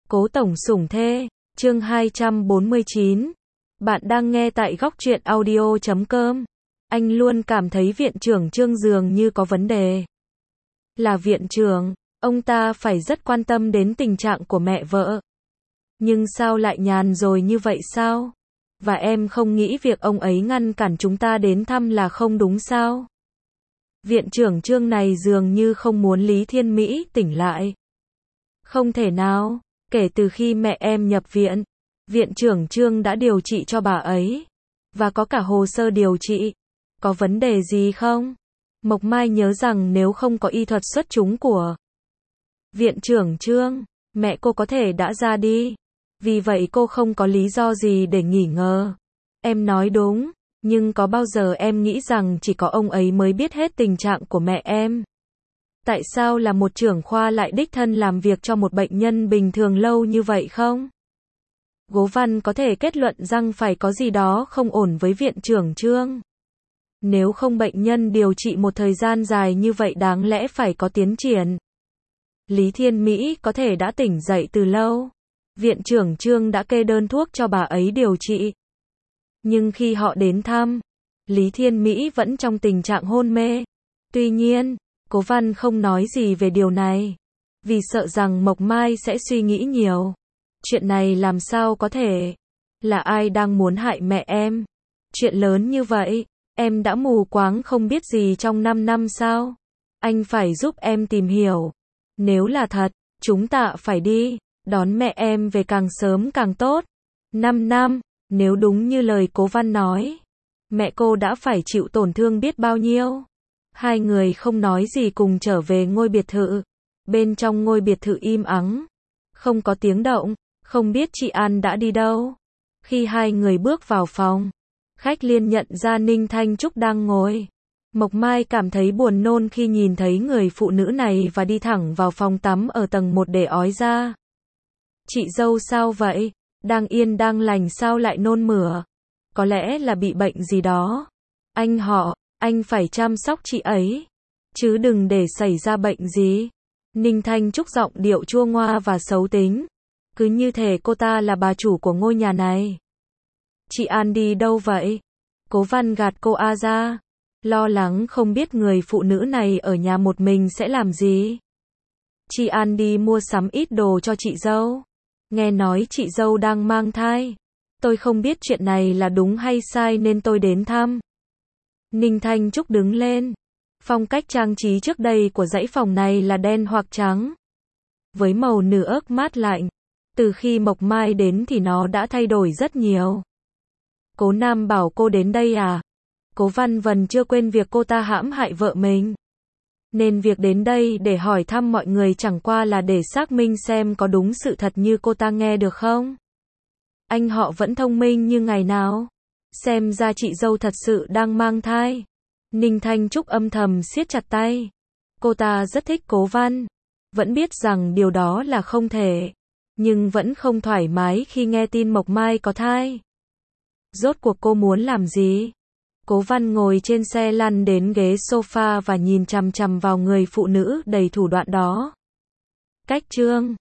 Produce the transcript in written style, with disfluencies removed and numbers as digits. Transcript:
Cố tổng sủng thê, chương 249. Bạn đang nghe tại góc truyện audio.com. Anh luôn cảm thấy viện trưởng Trương dường như có vấn đề. Là viện trưởng, ông ta phải rất quan tâm đến tình trạng của mẹ vợ. Nhưng sao lại nhàn rồi như vậy sao? Và em không nghĩ việc ông ấy ngăn cản chúng ta đến thăm là không đúng sao? Viện trưởng Trương này dường như không muốn Lý Thiên Mỹ tỉnh lại. Không thể nào, kể từ khi mẹ em nhập viện, viện trưởng Trương đã điều trị cho bà ấy. Và có cả hồ sơ điều trị. Có vấn đề gì không? Mộc Mai nhớ rằng nếu không có y thuật xuất chúng của viện trưởng Trương, mẹ cô có thể đã ra đi. Vì vậy cô không có lý do gì để nghi ngờ. Em nói đúng, nhưng có bao giờ em nghĩ rằng chỉ có ông ấy mới biết hết tình trạng của mẹ em? Tại sao là một trưởng khoa lại đích thân làm việc cho một bệnh nhân bình thường lâu như vậy không? Gố Văn có thể kết luận rằng phải có gì đó không ổn với viện trưởng Trương. Nếu không bệnh nhân điều trị một thời gian dài như vậy đáng lẽ phải có tiến triển. Lý Thiên Mỹ có thể đã tỉnh dậy từ lâu. Viện trưởng Trương đã kê đơn thuốc cho bà ấy điều trị. Nhưng khi họ đến thăm, Lý Thiên Mỹ vẫn trong tình trạng hôn mê. Tuy nhiên, Cố Văn không nói gì về điều này. Vì sợ rằng Mộc Mai sẽ suy nghĩ nhiều. Chuyện này làm sao có thể? Là ai đang muốn hại mẹ em? Chuyện lớn như vậy, em đã mù quáng không biết gì trong 5 năm sao? Anh phải giúp em tìm hiểu. Nếu là thật, chúng ta phải đi, đón mẹ em về càng sớm càng tốt. 5 năm, nếu đúng như lời Cố Văn nói, mẹ cô đã phải chịu tổn thương biết bao nhiêu. Hai người không nói gì cùng trở về ngôi biệt thự. Bên trong ngôi biệt thự im ắng, không có tiếng động, không biết chị An đã đi đâu. Khi hai người bước vào phòng, khách liên nhận ra Ninh Thanh Trúc đang ngồi. Mộc Mai cảm thấy buồn nôn khi nhìn thấy người phụ nữ này và đi thẳng vào phòng tắm ở tầng 1 để ói ra. Chị dâu sao vậy? Đang yên đang lành sao lại nôn mửa? Có lẽ là bị bệnh gì đó. Anh phải chăm sóc chị ấy, chứ đừng để xảy ra bệnh gì. Ninh Thanh Trúc giọng điệu chua ngoa và xấu tính. Cứ như thể cô ta là bà chủ của ngôi nhà này. Chị An đi đâu vậy? Cố Văn gạt cô ra. Lo lắng không biết người phụ nữ này ở nhà một mình sẽ làm gì. Chị An đi mua sắm ít đồ cho chị dâu. Nghe nói chị dâu đang mang thai. Tôi không biết chuyện này là đúng hay sai nên tôi đến thăm. Ninh Thanh Trúc đứng lên. Phong cách trang trí trước đây của dãy phòng này là đen hoặc trắng, với màu nửa ớt mát lạnh. Từ khi Mộc Mai đến thì nó đã thay đổi rất nhiều. Cố Nam bảo cô đến đây à? Cố Văn Vân chưa quên việc cô ta hãm hại vợ mình. Nên việc đến đây để hỏi thăm mọi người chẳng qua là để xác minh xem có đúng sự thật như cô ta nghe được không. Anh họ vẫn thông minh như ngày nào. Xem ra chị dâu thật sự đang mang thai. Ninh Thanh Trúc âm thầm siết chặt tay. Cô ta rất thích Cố Văn. Vẫn biết rằng điều đó là không thể. Nhưng vẫn không thoải mái khi nghe tin Mộc Mai có thai. Rốt cuộc cô muốn làm gì? Cố Văn ngồi trên xe lăn đến ghế sofa và nhìn chằm chằm vào người phụ nữ đầy thủ đoạn đó. Cách Trương,